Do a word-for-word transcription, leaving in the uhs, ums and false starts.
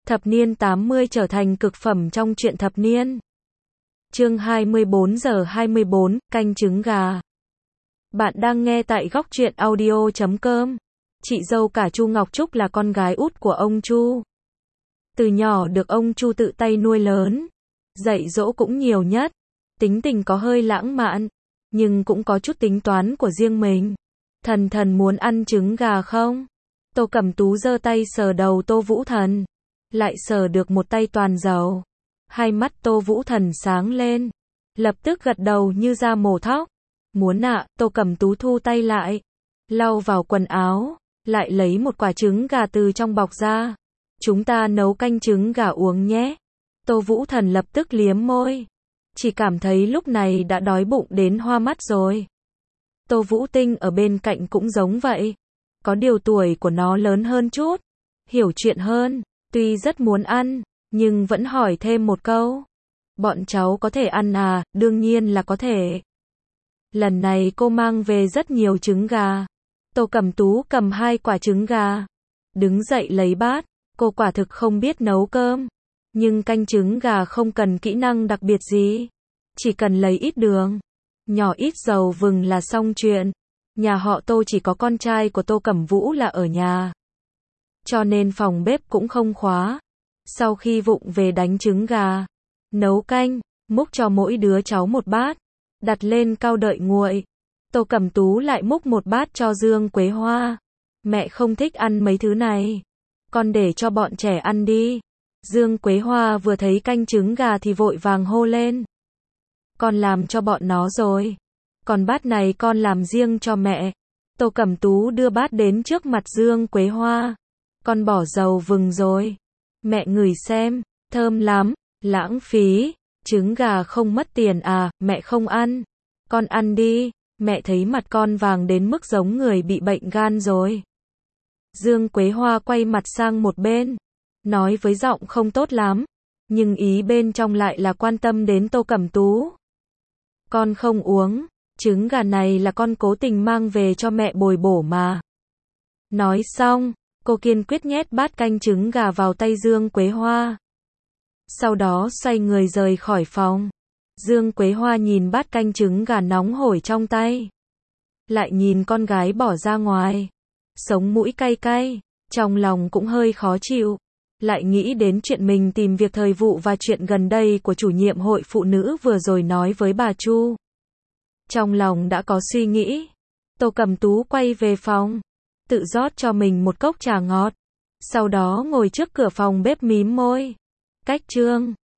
Thập niên tám mươi trở thành cực phẩm trong truyện thập niên. Chương hai mươi bốn giờ hai mươi bốn, canh trứng gà. Bạn đang nghe tại góc truyện audio chấm com. Chị dâu cả Chu Ngọc Trúc là con gái út của ông Chu. Từ nhỏ được ông Chu tự tay nuôi lớn, dạy dỗ cũng nhiều nhất. Tính tình có hơi lãng mạn, nhưng cũng có chút tính toán của riêng mình. Thần thần muốn ăn trứng gà không? Tô Cẩm Tú giơ tay sờ đầu Tô Vũ Thần, lại sờ được một tay toàn dầu. Hai mắt Tô Vũ Thần sáng lên, lập tức gật đầu như ra mổ thóc. Muốn ạ, à, Tô Cẩm Tú thu tay lại, lau vào quần áo, lại lấy một quả trứng gà từ trong bọc ra. Chúng ta nấu canh trứng gà uống nhé. Tô Vũ Thần lập tức liếm môi, chỉ cảm thấy lúc này đã đói bụng đến hoa mắt rồi. Tô Vũ Tinh ở bên cạnh cũng giống vậy. Có điều tuổi của nó lớn hơn chút, hiểu chuyện hơn, tuy rất muốn ăn, nhưng vẫn hỏi thêm một câu. Bọn cháu có thể ăn à? Đương nhiên là có thể. Lần này cô mang về rất nhiều trứng gà. Tô Cẩm Tú cầm hai quả trứng gà, đứng dậy lấy bát. Cô quả thực không biết nấu cơm, nhưng canh trứng gà không cần kỹ năng đặc biệt gì, chỉ cần lấy ít đường, nhỏ ít dầu vừng là xong chuyện. Nhà họ Tô chỉ có con trai của Tô Cẩm Vũ là ở nhà, cho nên phòng bếp cũng không khóa. Sau khi vụng về đánh trứng gà, nấu canh, múc cho mỗi đứa cháu một bát, đặt lên cao đợi nguội. Tô Cẩm Tú lại múc một bát cho Dương Quế Hoa. Mẹ không thích ăn mấy thứ này, con để cho bọn trẻ ăn đi. Dương Quế Hoa vừa thấy canh trứng gà thì vội vàng hô lên. Con làm cho bọn nó rồi, còn bát này con làm riêng cho mẹ. Tô Cẩm Tú đưa bát đến trước mặt Dương Quế Hoa. Con bỏ dầu vừng rồi, mẹ ngửi xem, thơm lắm. Lãng phí, trứng gà không mất tiền à? Mẹ không ăn, con ăn đi. Mẹ thấy mặt con vàng đến mức giống người bị bệnh gan rồi. Dương Quế Hoa quay mặt sang một bên, nói với giọng không tốt lắm, nhưng ý bên trong lại là quan tâm đến Tô Cẩm Tú. Con không uống, trứng gà này là con cố tình mang về cho mẹ bồi bổ mà. Nói xong, cô kiên quyết nhét bát canh trứng gà vào tay Dương Quế Hoa. Sau đó xoay người rời khỏi phòng. Dương Quế Hoa nhìn bát canh trứng gà nóng hổi trong tay, lại nhìn con gái bỏ ra ngoài, sống mũi cay cay, trong lòng cũng hơi khó chịu. Lại nghĩ đến chuyện mình tìm việc thời vụ và chuyện gần đây của chủ nhiệm hội phụ nữ vừa rồi nói với bà Chu. Trong lòng đã có suy nghĩ. Tô Cẩm Tú quay về phòng, tự rót cho mình một cốc trà ngọt, sau đó ngồi trước cửa phòng bếp mím môi. Cách chương